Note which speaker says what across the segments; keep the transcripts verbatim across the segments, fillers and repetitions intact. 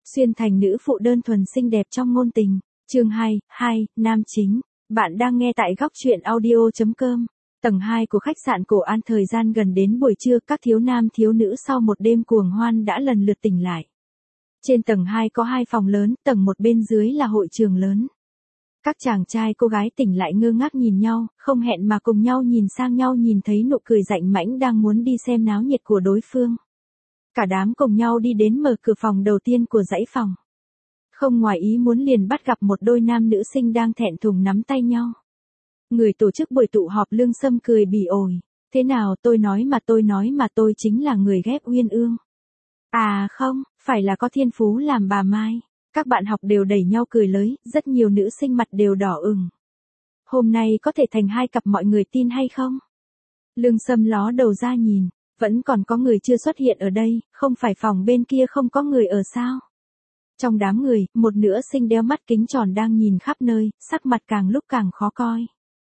Speaker 1: Xuyên thành nữ phụ đơn thuần xinh đẹp trong ngôn tình. Chương hai, hai, nam chính. Bạn đang nghe tại góc truyện audio chấm com. Tầng hai của khách sạn Cổ An, thời gian gần đến buổi trưa, các thiếu nam thiếu nữ sau một đêm cuồng hoan đã lần lượt tỉnh lại. Trên tầng hai có hai phòng lớn, tầng một bên dưới là hội trường lớn. Các chàng trai cô gái tỉnh lại ngơ ngác nhìn nhau, không hẹn mà cùng nhau nhìn sang nhau, nhìn thấy nụ cười rạnh mãnh đang muốn đi xem náo nhiệt của đối phương. Cả đám cùng nhau đi đến mở cửa phòng đầu tiên của dãy phòng. Không ngoài ý muốn liền bắt gặp một đôi nam nữ sinh đang thẹn thùng nắm tay nhau. Người tổ chức buổi tụ họp Lương Sâm cười bỉ ổi. Thế nào, tôi nói mà tôi nói mà tôi chính là người ghép uyên ương. À không, phải là có thiên phú làm bà Mai. Các bạn học đều đẩy nhau cười lớn, rất nhiều nữ sinh mặt đều đỏ ửng. Hôm nay có thể thành hai cặp, mọi người tin hay không? Lương Sâm ló đầu ra nhìn, vẫn còn có người chưa xuất hiện ở đây, không phải phòng bên kia không có người ở sao? Trong đám người, một nữ sinh đeo mắt kính tròn đang nhìn khắp nơi, sắc mặt càng lúc càng khó coi.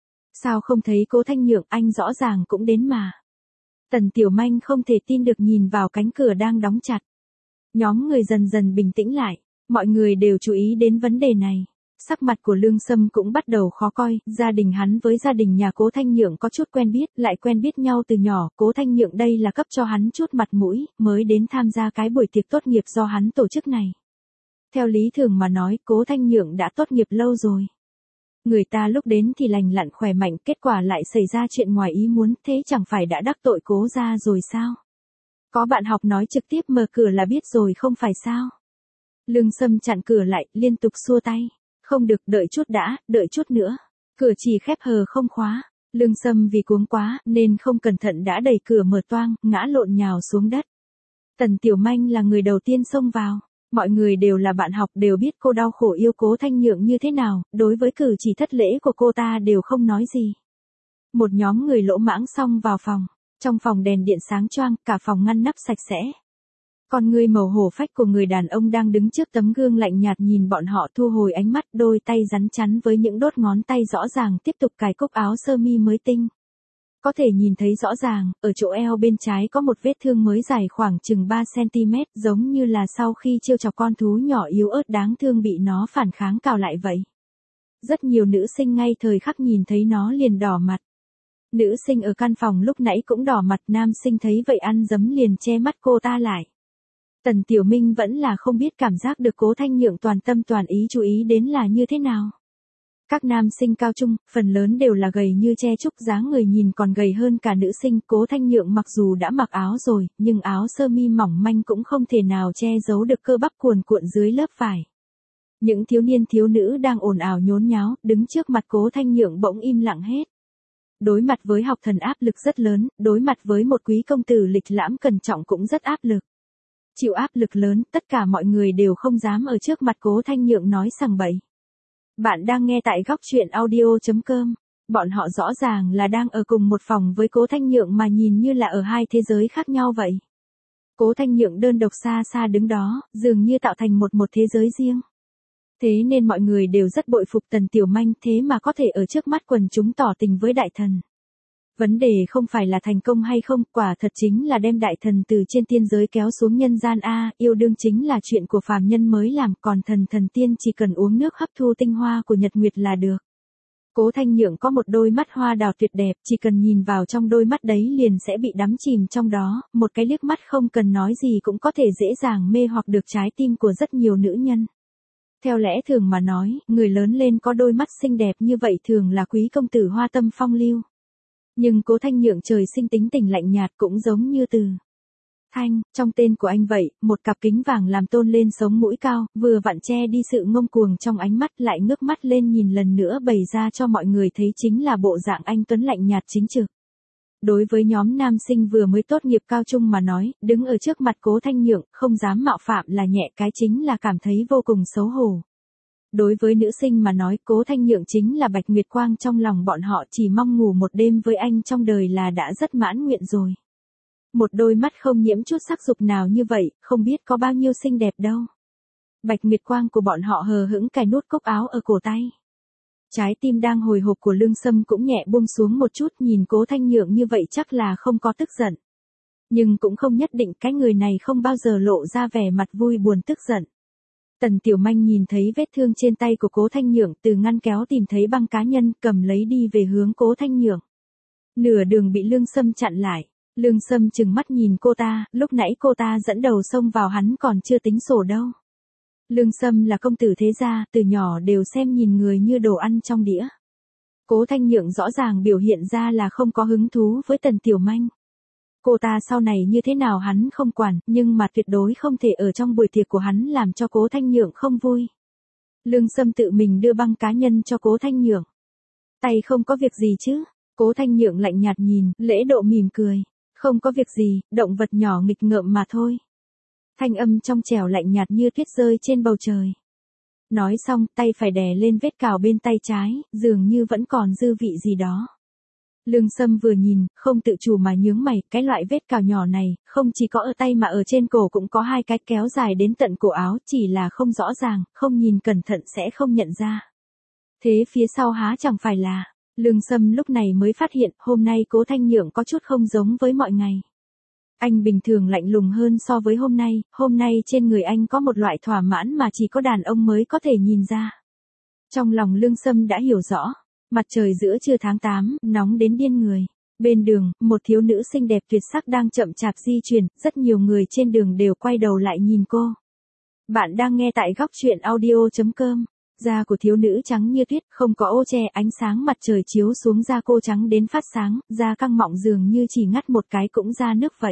Speaker 1: Sao không thấy Cố Thanh Nhượng, anh rõ ràng cũng đến mà. Tần Tiểu Manh không thể tin được nhìn vào cánh cửa đang đóng chặt. Nhóm người dần dần bình tĩnh lại, mọi người đều chú ý đến vấn đề này. Sắc mặt của Lương Sâm cũng bắt đầu khó coi, gia đình hắn với gia đình nhà Cố Thanh Nhượng có chút quen biết, lại quen biết nhau từ nhỏ, Cố Thanh Nhượng đây là cấp cho hắn chút mặt mũi, mới đến tham gia cái buổi tiệc tốt nghiệp do hắn tổ chức này. Theo lý thường mà nói, Cố Thanh Nhượng đã tốt nghiệp lâu rồi. Người ta lúc đến thì lành lặn khỏe mạnh, kết quả lại xảy ra chuyện ngoài ý muốn, thế chẳng phải đã đắc tội Cố gia rồi sao? Có bạn học nói trực tiếp mở cửa là biết rồi không phải sao? Lương Sâm chặn cửa lại, liên tục xua tay. Không được, đợi chút đã, đợi chút nữa. Cửa chỉ khép hờ không khóa. Lương Sâm vì cuống quá, nên không cẩn thận đã đẩy cửa mở toang, ngã lộn nhào xuống đất. Tần Tiểu Manh là người đầu tiên xông vào. Mọi người đều là bạn học, đều biết cô đau khổ yêu Cố Thanh Nhượng như thế nào, đối với cử chỉ thất lễ của cô ta đều không nói gì. Một nhóm người lỗ mãng xông vào phòng. Trong phòng đèn điện sáng choang, cả phòng ngăn nắp sạch sẽ. Con người màu hổ phách của người đàn ông đang đứng trước tấm gương lạnh nhạt nhìn bọn họ, thu hồi ánh mắt, đôi tay rắn chắn với những đốt ngón tay rõ ràng tiếp tục cài cúc áo sơ mi mới tinh. Có thể nhìn thấy rõ ràng, ở chỗ eo bên trái có một vết thương mới dài khoảng chừng ba xăng-ti-mét, giống như là sau khi trêu chọc con thú nhỏ yếu ớt đáng thương bị nó phản kháng cào lại vậy. Rất nhiều nữ sinh ngay thời khắc nhìn thấy nó liền đỏ mặt. Nữ sinh ở căn phòng lúc nãy cũng đỏ mặt, nam sinh thấy vậy ăn dấm liền che mắt cô ta lại. Tần Tiểu Minh vẫn là không biết cảm giác được Cố Thanh Nhượng toàn tâm toàn ý chú ý đến là như thế nào. Các nam sinh cao trung, phần lớn đều là gầy như tre trúc, dáng người nhìn còn gầy hơn cả nữ sinh. Cố Thanh Nhượng mặc dù đã mặc áo rồi, nhưng áo sơ mi mỏng manh cũng không thể nào che giấu được cơ bắp cuồn cuộn dưới lớp vải. Những thiếu niên thiếu nữ đang ồn ào nhốn nháo, đứng trước mặt Cố Thanh Nhượng bỗng im lặng hết. Đối mặt với học thần áp lực rất lớn, đối mặt với một quý công tử lịch lãm cẩn trọng cũng rất áp lực. Chịu áp lực lớn, tất cả mọi người đều không dám ở trước mặt Cố Thanh Nhượng nói sằng bậy. Bạn đang nghe tại góc truyện audio chấm com. Bọn họ rõ ràng là đang ở cùng một phòng với Cố Thanh Nhượng mà nhìn như là ở hai thế giới khác nhau vậy. Cố Thanh Nhượng đơn độc xa xa đứng đó, dường như tạo thành một một thế giới riêng. Thế nên mọi người đều rất bội phục Tần Tiểu Manh, thế mà có thể ở trước mắt quần chúng tỏ tình với đại thần. Vấn đề không phải là thành công hay không, quả thật chính là đem đại thần từ trên tiên giới kéo xuống nhân gian a, yêu đương chính là chuyện của phàm nhân mới làm, còn thần thần tiên chỉ cần uống nước hấp thu tinh hoa của nhật nguyệt là được. Cố Thanh Nhượng có một đôi mắt hoa đào tuyệt đẹp, chỉ cần nhìn vào trong đôi mắt đấy liền sẽ bị đắm chìm trong đó, một cái liếc mắt không cần nói gì cũng có thể dễ dàng mê hoặc được trái tim của rất nhiều nữ nhân. Theo lẽ thường mà nói, người lớn lên có đôi mắt xinh đẹp như vậy thường là quý công tử hoa tâm phong lưu. Nhưng Cố Thanh Nhượng trời sinh tính tình lạnh nhạt, cũng giống như từ Thanh, trong tên của anh vậy, một cặp kính vàng làm tôn lên sống mũi cao, vừa vặn che đi sự ngông cuồng trong ánh mắt, lại ngước mắt lên nhìn lần nữa bày ra cho mọi người thấy chính là bộ dạng anh tuấn lạnh nhạt chính trực. Đối với nhóm nam sinh vừa mới tốt nghiệp cao trung mà nói, đứng ở trước mặt Cố Thanh Nhượng, không dám mạo phạm là nhẹ cái chính là cảm thấy vô cùng xấu hổ. Đối với nữ sinh mà nói, Cố Thanh Nhượng chính là bạch nguyệt quang trong lòng bọn họ, chỉ mong ngủ một đêm với anh trong đời là đã rất mãn nguyện rồi. Một đôi mắt không nhiễm chút sắc dục nào như vậy, không biết có bao nhiêu xinh đẹp đâu. Bạch nguyệt quang của bọn họ hờ hững cài nút cúc áo ở cổ tay. Trái tim đang hồi hộp của Lương Sâm cũng nhẹ buông xuống một chút, nhìn Cố Thanh Nhượng như vậy chắc là không có tức giận. Nhưng cũng không nhất định, cái người này không bao giờ lộ ra vẻ mặt vui buồn tức giận. Tần Tiểu Manh nhìn thấy vết thương trên tay của Cố Thanh Nhượng, từ ngăn kéo tìm thấy băng cá nhân, cầm lấy đi về hướng Cố Thanh Nhượng. Nửa đường bị Lương Sâm chặn lại. Lương Sâm trừng mắt nhìn cô ta, lúc nãy cô ta dẫn đầu xông vào hắn còn chưa tính sổ đâu. Lương Sâm là công tử thế gia, từ nhỏ đều xem nhìn người như đồ ăn trong đĩa. Cố Thanh Nhượng rõ ràng biểu hiện ra là không có hứng thú với Tần Tiểu Manh. Cô ta sau này như thế nào hắn không quản, nhưng mà tuyệt đối không thể ở trong buổi tiệc của hắn làm cho Cố Thanh Nhượng không vui. Lương Sâm tự mình đưa băng cá nhân cho Cố Thanh Nhượng. Tay không có việc gì chứ? Cố Thanh Nhượng lạnh nhạt nhìn, lễ độ mỉm cười. Không có việc gì, động vật nhỏ nghịch ngợm mà thôi. Thanh âm trong trẻo lạnh nhạt như tuyết rơi trên bầu trời. Nói xong, tay phải đè lên vết cào bên tay trái, dường như vẫn còn dư vị gì đó. Lương Sâm vừa nhìn, không tự chủ mà nhướng mày, cái loại vết cào nhỏ này, không chỉ có ở tay mà ở trên cổ cũng có hai cái kéo dài đến tận cổ áo, chỉ là không rõ ràng, không nhìn cẩn thận sẽ không nhận ra. Thế phía sau há chẳng phải là, Lương Sâm lúc này mới phát hiện, hôm nay Cố Thanh Nhượng có chút không giống với mọi ngày. Anh bình thường lạnh lùng hơn so với hôm nay, hôm nay trên người anh có một loại thỏa mãn mà chỉ có đàn ông mới có thể nhìn ra. Trong lòng Lương Sâm đã hiểu rõ, mặt trời giữa trưa tháng tám, nóng đến điên người. Bên đường, một thiếu nữ xinh đẹp tuyệt sắc đang chậm chạp di chuyển, rất nhiều người trên đường đều quay đầu lại nhìn cô. Bạn đang nghe tại góc truyện audio chấm com. Da của thiếu nữ trắng như tuyết, không có ô che, ánh sáng mặt trời chiếu xuống da cô trắng đến phát sáng, da căng mọng dường như chỉ ngắt một cái cũng ra nước vậy.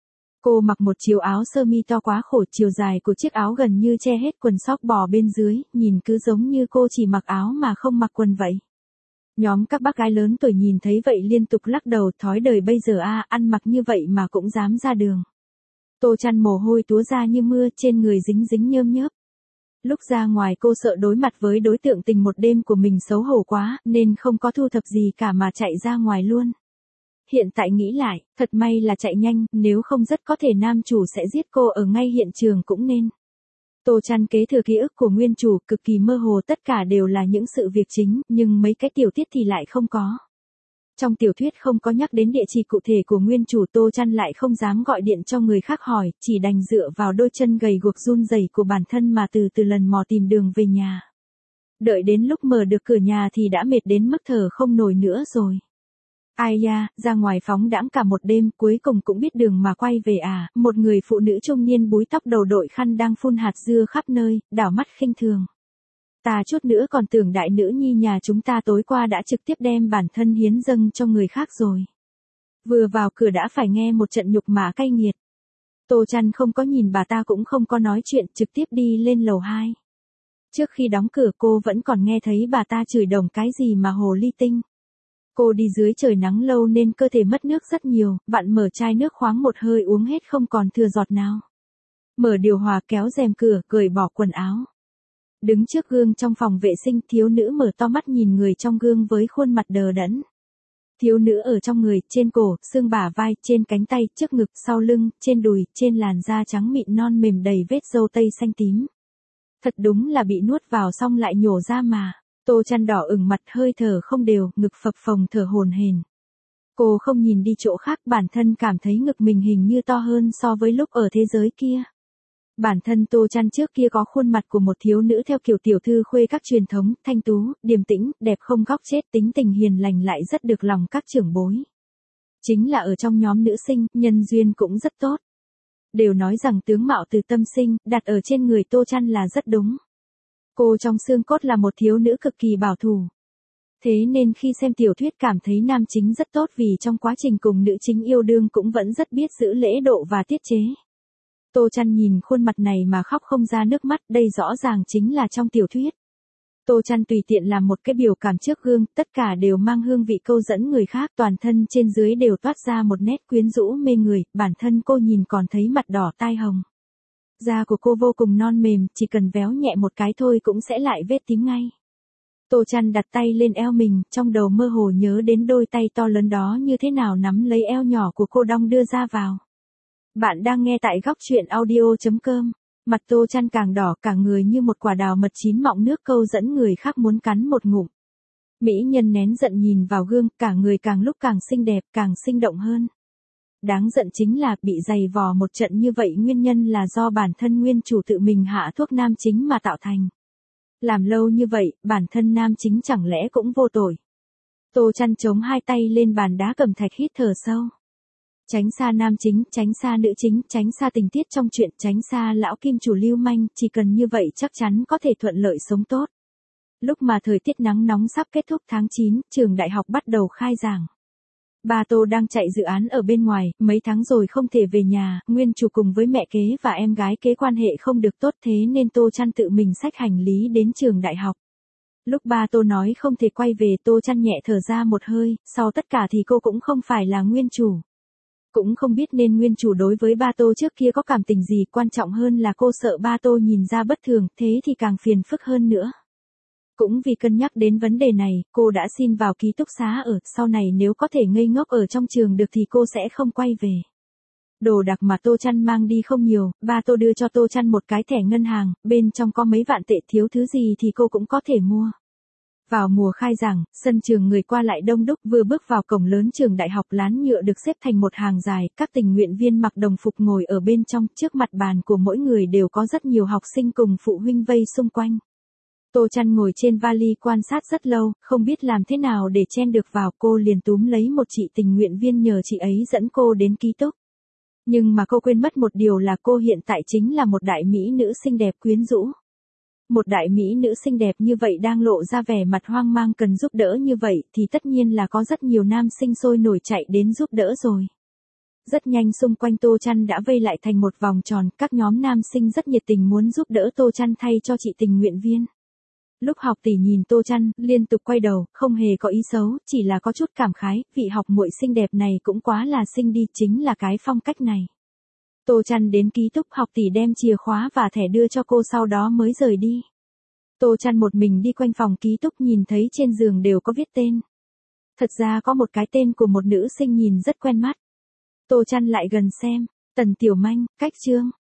Speaker 1: Cô mặc một chiếc áo sơ mi to quá khổ, chiều dài của chiếc áo gần như che hết quần sóc bò bên dưới, nhìn cứ giống như cô chỉ mặc áo mà không mặc quần vậy. Nhóm các bác gái lớn tuổi nhìn thấy vậy liên tục lắc đầu, thói đời bây giờ a, à, ăn mặc như vậy mà cũng dám ra đường. Tô Chăn mồ hôi túa ra như mưa, trên người dính dính nhơm nhớp. Lúc ra ngoài cô sợ đối mặt với đối tượng tình một đêm của mình xấu hổ quá, nên không có thu thập gì cả mà chạy ra ngoài luôn. Hiện tại nghĩ lại, thật may là chạy nhanh, nếu không rất có thể nam chủ sẽ giết cô ở ngay hiện trường cũng nên. Tô Chăn kế thừa ký ức của nguyên chủ, cực kỳ mơ hồ, tất cả đều là những sự việc chính, nhưng mấy cái tiểu tiết thì lại không có. Trong tiểu thuyết không có nhắc đến địa chỉ cụ thể của nguyên chủ, Tô Chăn lại không dám gọi điện cho người khác hỏi, chỉ đành dựa vào đôi chân gầy guộc run rẩy của bản thân mà từ từ lần mò tìm đường về nhà. Đợi đến lúc mở được cửa nhà thì đã mệt đến mức thở không nổi nữa rồi. Ai da, ra ngoài phóng đãng cả một đêm, cuối cùng cũng biết đường mà quay về à, một người phụ nữ trung niên búi tóc đầu đội khăn đang phun hạt dưa khắp nơi, đảo mắt khinh thường. Ta chút nữa còn tưởng đại nữ nhi nhà chúng ta tối qua đã trực tiếp đem bản thân hiến dâng cho người khác rồi. Vừa vào cửa đã phải nghe một trận nhục mạ cay nghiệt. Tô Chăn không có nhìn bà ta cũng không có nói chuyện, trực tiếp đi lên lầu hai. Trước khi đóng cửa cô vẫn còn nghe thấy bà ta chửi đồng cái gì mà hồ ly tinh. Cô đi dưới trời nắng lâu nên cơ thể mất nước rất nhiều, bạn mở chai nước khoáng một hơi uống hết không còn thừa giọt nào. Mở điều hòa, kéo rèm cửa, cởi bỏ quần áo. Đứng trước gương trong phòng vệ sinh, thiếu nữ mở to mắt nhìn người trong gương với khuôn mặt đờ đẫn. Thiếu nữ ở trong người, trên cổ, xương bả vai, trên cánh tay, trước ngực, sau lưng, trên đùi, trên làn da trắng mịn non mềm đầy vết râu tây xanh tím. Thật đúng là bị nuốt vào xong lại nhổ ra mà. Tô Chăn đỏ ửng mặt, hơi thở không đều, ngực phập phồng thở hổn hển. Cô không nhìn đi chỗ khác, bản thân cảm thấy ngực mình hình như to hơn so với lúc ở thế giới kia. Bản thân Tô Chăn trước kia có khuôn mặt của một thiếu nữ theo kiểu tiểu thư khuê các truyền thống, thanh tú, điềm tĩnh, đẹp không góc chết, tính tình hiền lành lại rất được lòng các trưởng bối. Chính là ở trong nhóm nữ sinh, nhân duyên cũng rất tốt. Đều nói rằng tướng mạo từ tâm sinh, đặt ở trên người Tô Chăn là rất đúng. Cô trong xương cốt là một thiếu nữ cực kỳ bảo thủ. Thế nên khi xem tiểu thuyết cảm thấy nam chính rất tốt vì trong quá trình cùng nữ chính yêu đương cũng vẫn rất biết giữ lễ độ và tiết chế. Tô Chăn nhìn khuôn mặt này mà khóc không ra nước mắt, đây rõ ràng chính là trong tiểu thuyết. Tô Chăn tùy tiện làm một cái biểu cảm trước gương, tất cả đều mang hương vị câu dẫn người khác, toàn thân trên dưới đều toát ra một nét quyến rũ mê người, bản thân cô nhìn còn thấy mặt đỏ tai hồng. Da của cô vô cùng non mềm, chỉ cần véo nhẹ một cái thôi cũng sẽ lại vết tím ngay. Tô Chăn đặt tay lên eo mình, trong đầu mơ hồ nhớ đến đôi tay to lớn đó như thế nào nắm lấy eo nhỏ của cô đong đưa ra vào. Bạn đang nghe tại góc truyện audio chấm com. Mặt Tô Chăn càng đỏ, cả người như một quả đào mật chín mọng nước câu dẫn người khác muốn cắn một ngụm. Mỹ nhân nén giận nhìn vào gương, cả người càng lúc càng xinh đẹp, càng sinh động hơn. Đáng giận chính là bị giày vò một trận như vậy nguyên nhân là do bản thân nguyên chủ tự mình hạ thuốc nam chính mà tạo thành. Làm lâu như vậy, bản thân nam chính chẳng lẽ cũng vô tội. Tô Chăn chống hai tay lên bàn đá cẩm thạch hít thở sâu. Tránh xa nam chính, tránh xa nữ chính, tránh xa tình tiết trong chuyện, tránh xa lão kim chủ lưu manh, chỉ cần như vậy chắc chắn có thể thuận lợi sống tốt. Lúc mà thời tiết nắng nóng sắp kết thúc tháng chín, trường đại học bắt đầu khai giảng. Ba Tô đang chạy dự án ở bên ngoài, mấy tháng rồi không thể về nhà, nguyên chủ cùng với mẹ kế và em gái kế quan hệ không được tốt thế nên Tô Chăn tự mình xách hành lý đến trường đại học. Lúc ba Tô nói không thể quay về, Tô Chăn nhẹ thở ra một hơi, sau tất cả thì cô cũng không phải là nguyên chủ. Cũng không biết nên nguyên chủ đối với ba Tô trước kia có cảm tình gì, quan trọng hơn là cô sợ ba Tô nhìn ra bất thường, thế thì càng phiền phức hơn nữa. Cũng vì cân nhắc đến vấn đề này, cô đã xin vào ký túc xá ở, sau này nếu có thể ngây ngốc ở trong trường được thì cô sẽ không quay về. Đồ đạc mà Tô Chăn mang đi không nhiều, ba Tô đưa cho Tô Chăn một cái thẻ ngân hàng, bên trong có mấy vạn tệ, thiếu thứ gì thì cô cũng có thể mua. Vào mùa khai giảng, sân trường người qua lại đông đúc, vừa bước vào cổng lớn trường đại học, lán nhựa được xếp thành một hàng dài, các tình nguyện viên mặc đồng phục ngồi ở bên trong, trước mặt bàn của mỗi người đều có rất nhiều học sinh cùng phụ huynh vây xung quanh. Tô Chăn ngồi trên vali quan sát rất lâu, không biết làm thế nào để chen được vào, cô liền túm lấy một chị tình nguyện viên nhờ chị ấy dẫn cô đến ký túc. Nhưng mà cô quên mất một điều là cô hiện tại chính là một đại mỹ nữ xinh đẹp quyến rũ. Một đại mỹ nữ xinh đẹp như vậy đang lộ ra vẻ mặt hoang mang cần giúp đỡ như vậy thì tất nhiên là có rất nhiều nam sinh sôi nổi chạy đến giúp đỡ rồi. Rất nhanh xung quanh Tô Chăn đã vây lại thành một vòng tròn, các nhóm nam sinh rất nhiệt tình muốn giúp đỡ Tô Chăn thay cho chị tình nguyện viên. Lúc học tỷ nhìn Tô Chăn, liên tục quay đầu, không hề có ý xấu, chỉ là có chút cảm khái, vị học muội xinh đẹp này cũng quá là xinh đi, chính là cái phong cách này. Tô Chăn đến ký túc, học tỷ đem chìa khóa và thẻ đưa cho cô sau đó mới rời đi. Tô Chăn một mình đi quanh phòng ký túc nhìn thấy trên giường đều có viết tên. Thật ra có một cái tên của một nữ sinh nhìn rất quen mắt. Tô Chăn lại gần xem, Tần Tiểu Manh, Cách Trương,